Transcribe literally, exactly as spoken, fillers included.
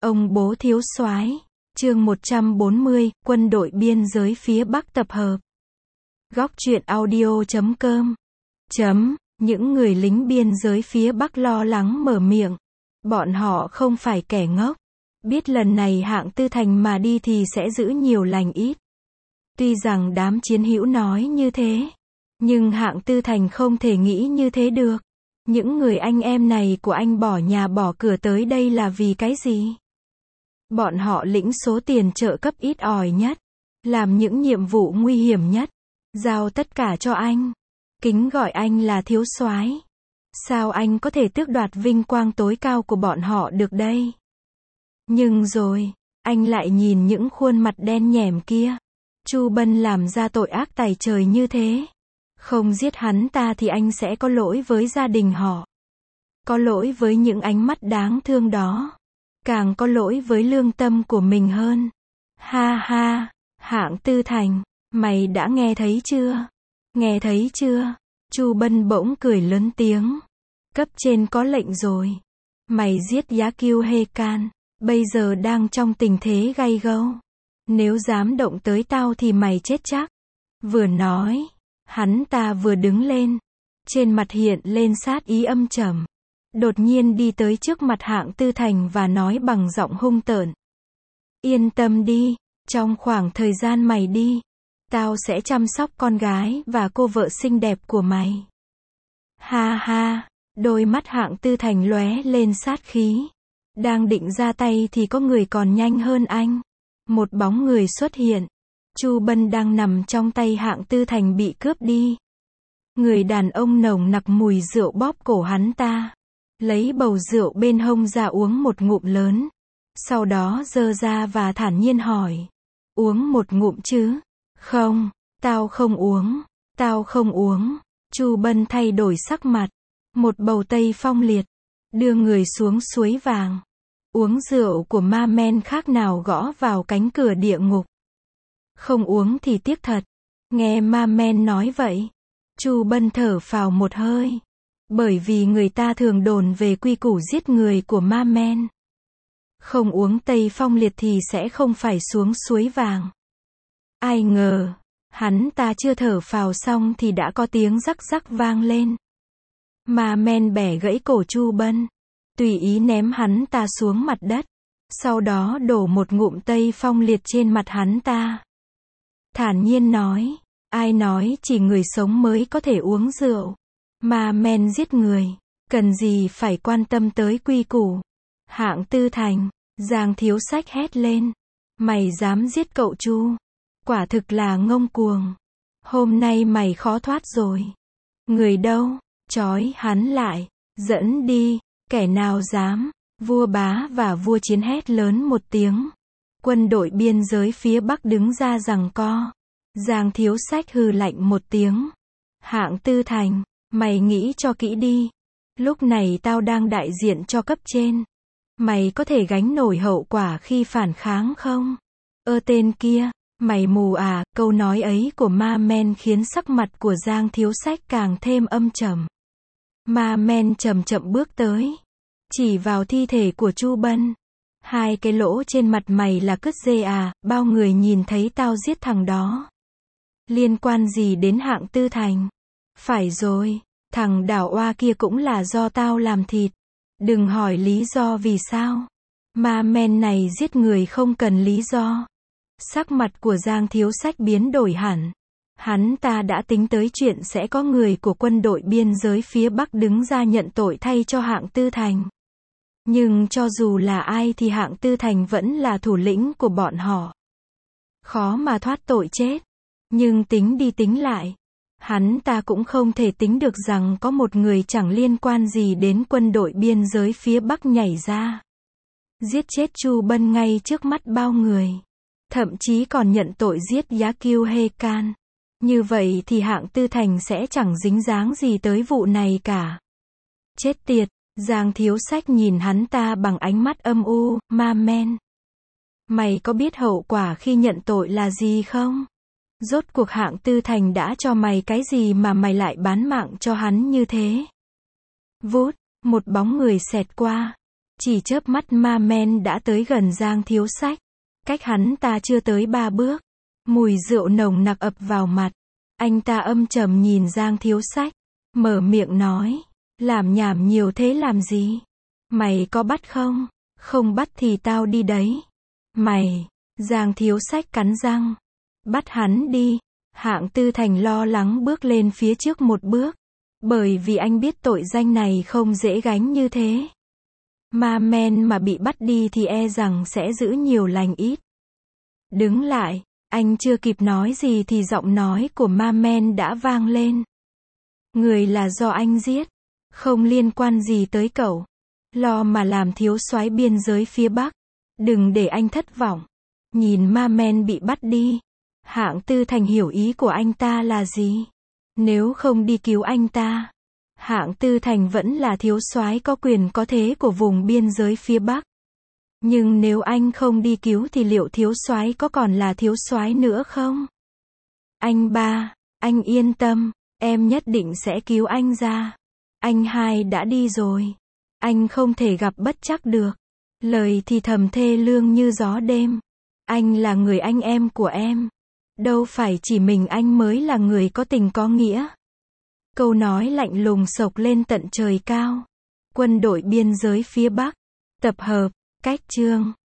Ông bố thiếu soái. Chương một trăm bốn mươi, quân đội biên giới phía Bắc tập hợp. Góc truyện audio chấm com. Chấm, những người lính biên giới phía Bắc lo lắng mở miệng. Bọn họ không phải kẻ ngốc. Biết lần này Hạng Tư Thành mà đi thì sẽ giữ nhiều lành ít. Tuy rằng đám chiến hữu nói như thế, nhưng Hạng Tư Thành không thể nghĩ như thế được. Những người anh em này của anh bỏ nhà bỏ cửa tới đây là vì cái gì? Bọn họ lĩnh số tiền trợ cấp ít ỏi nhất, làm những nhiệm vụ nguy hiểm nhất, giao tất cả cho anh, kính gọi anh là thiếu soái. Sao anh có thể tước đoạt vinh quang tối cao của bọn họ được đây? Nhưng rồi, anh lại nhìn những khuôn mặt đen nhẻm kia. Chu Bân làm ra tội ác tày trời như thế. Không giết hắn ta thì anh sẽ có lỗi với gia đình họ. Có lỗi với những ánh mắt đáng thương đó. Càng có lỗi với lương tâm của mình hơn. Ha ha, Hạng Tư Thành, mày đã nghe thấy chưa? Nghe thấy chưa? Chu Bân bỗng cười lớn tiếng. Cấp trên có lệnh rồi. Mày giết Giá Kiêu Hê Can, bây giờ đang trong tình thế gay gâu. Nếu dám động tới tao thì mày chết chắc. Vừa nói, hắn ta vừa đứng lên. Trên mặt hiện lên sát ý âm trầm. Đột nhiên đi tới trước mặt Hạng Tư Thành và nói bằng giọng hung tợn. Yên tâm đi, trong khoảng thời gian mày đi, tao sẽ chăm sóc con gái và cô vợ xinh đẹp của mày. Ha ha, đôi mắt Hạng Tư Thành lóe lên sát khí. Đang định ra tay thì có người còn nhanh hơn anh. Một bóng người xuất hiện. Chu Bân đang nằm trong tay Hạng Tư Thành bị cướp đi. Người đàn ông nồng nặc mùi rượu bóp cổ hắn ta. Lấy bầu rượu bên hông ra uống một ngụm lớn. Sau đó giơ ra và thản nhiên hỏi. Uống một ngụm chứ? Không, tao không uống. Tao không uống. Chu Bân thay đổi sắc mặt. Một bầu tây phong liệt. Đưa người xuống suối vàng. Uống rượu của ma men khác nào gõ vào cánh cửa địa ngục. Không uống thì tiếc thật. Nghe ma men nói vậy, Chu Bân thở phào một hơi. Bởi vì người ta thường đồn về quy củ giết người của ma men. Không uống tây phong liệt thì sẽ không phải xuống suối vàng. Ai ngờ, hắn ta chưa thở phào xong thì đã có tiếng rắc rắc vang lên. Ma men bẻ gãy cổ Chu Bân. Tùy ý ném hắn ta xuống mặt đất. Sau đó đổ một ngụm tây phong liệt trên mặt hắn ta. Thản nhiên nói, ai nói chỉ người sống mới có thể uống rượu. Ma men giết người, cần gì phải quan tâm tới quy củ. Hạng Tư Thành, Giang Thiếu Sách hét lên. Mày dám giết cậu Chu? Quả thực là ngông cuồng. Hôm nay mày khó thoát rồi. Người đâu? Trói hắn lại, dẫn đi. Kẻ nào dám? Vua Bá và vua Chiến hét lớn một tiếng. Quân đội biên giới phía Bắc đứng ra giằng co. Giang Thiếu Sách hừ lạnh một tiếng. Hạng Tư Thành, mày nghĩ cho kỹ đi. Lúc này tao đang đại diện cho cấp trên. Mày có thể gánh nổi hậu quả khi phản kháng không? Ơ tên kia, mày mù à? Câu nói ấy của ma men khiến sắc mặt của Giang Thiếu Sách càng thêm âm trầm. Ma men chậm chậm bước tới. Chỉ vào thi thể của Chu Bân. Hai cái lỗ trên mặt mày là cứt dê à? Bao người nhìn thấy tao giết thằng đó. Liên quan gì đến Hạng Tư Thành? Phải rồi, thằng đảo oa kia cũng là do tao làm thịt. Đừng hỏi lý do vì sao. Ma men này giết người không cần lý do. Sắc mặt của Giang Thiếu Sách biến đổi hẳn. Hắn ta đã tính tới chuyện sẽ có người của quân đội biên giới phía Bắc đứng ra nhận tội thay cho Hạng Tư Thành. Nhưng cho dù là ai thì Hạng Tư Thành vẫn là thủ lĩnh của bọn họ. Khó mà thoát tội chết. Nhưng tính đi tính lại, hắn ta cũng không thể tính được rằng có một người chẳng liên quan gì đến quân đội biên giới phía Bắc nhảy ra. Giết chết Chu Bân ngay trước mắt bao người. Thậm chí còn nhận tội giết Giá Kiêu Hê Can. Như vậy thì Hạng Tư Thành sẽ chẳng dính dáng gì tới vụ này cả. Chết tiệt, Giang Thiếu Sách nhìn hắn ta bằng ánh mắt âm u. Ma men, mày có biết hậu quả khi nhận tội là gì không? Rốt cuộc Hạng Tư Thành đã cho mày cái gì mà mày lại bán mạng cho hắn như thế? Vút, một bóng người xẹt qua. Chỉ chớp mắt ma men đã tới gần Giang Thiếu Sách. Cách hắn ta chưa tới ba bước. Mùi rượu nồng nặc ập vào mặt. Anh ta âm trầm nhìn Giang Thiếu Sách. Mở miệng nói. Làm nhảm nhiều thế làm gì? Mày có bắt không? Không bắt thì tao đi đấy. Mày. Giang Thiếu Sách cắn răng. Bắt hắn đi. Hạng Tư Thành lo lắng bước lên phía trước một bước. Bởi vì anh biết tội danh này không dễ gánh như thế. Ma men mà bị bắt đi thì e rằng sẽ giữ nhiều lành ít. Đứng lại. Anh chưa kịp nói gì thì giọng nói của ma men đã vang lên. Người là do anh giết. Không liên quan gì tới cậu. Lo mà làm thiếu soái biên giới phía Bắc. Đừng để anh thất vọng. Nhìn ma men bị bắt đi. Hạng Tư Thành hiểu ý của anh ta là gì. Nếu không đi cứu anh ta, Hạng Tư Thành vẫn là thiếu soái có quyền có thế của vùng biên giới phía Bắc. Nhưng nếu anh không đi cứu thì liệu thiếu soái có còn là thiếu soái nữa không? Anh ba, anh yên tâm, em nhất định sẽ cứu anh ra. Anh hai đã đi rồi. Anh không thể gặp bất trắc được. Lời thì thầm thê lương như gió đêm. Anh là người anh em của em. Đâu phải chỉ mình anh mới là người có tình có nghĩa. Câu nói lạnh lùng xộc lên tận trời cao. Quân đội biên giới phía Bắc. Tập hợp. Cách chương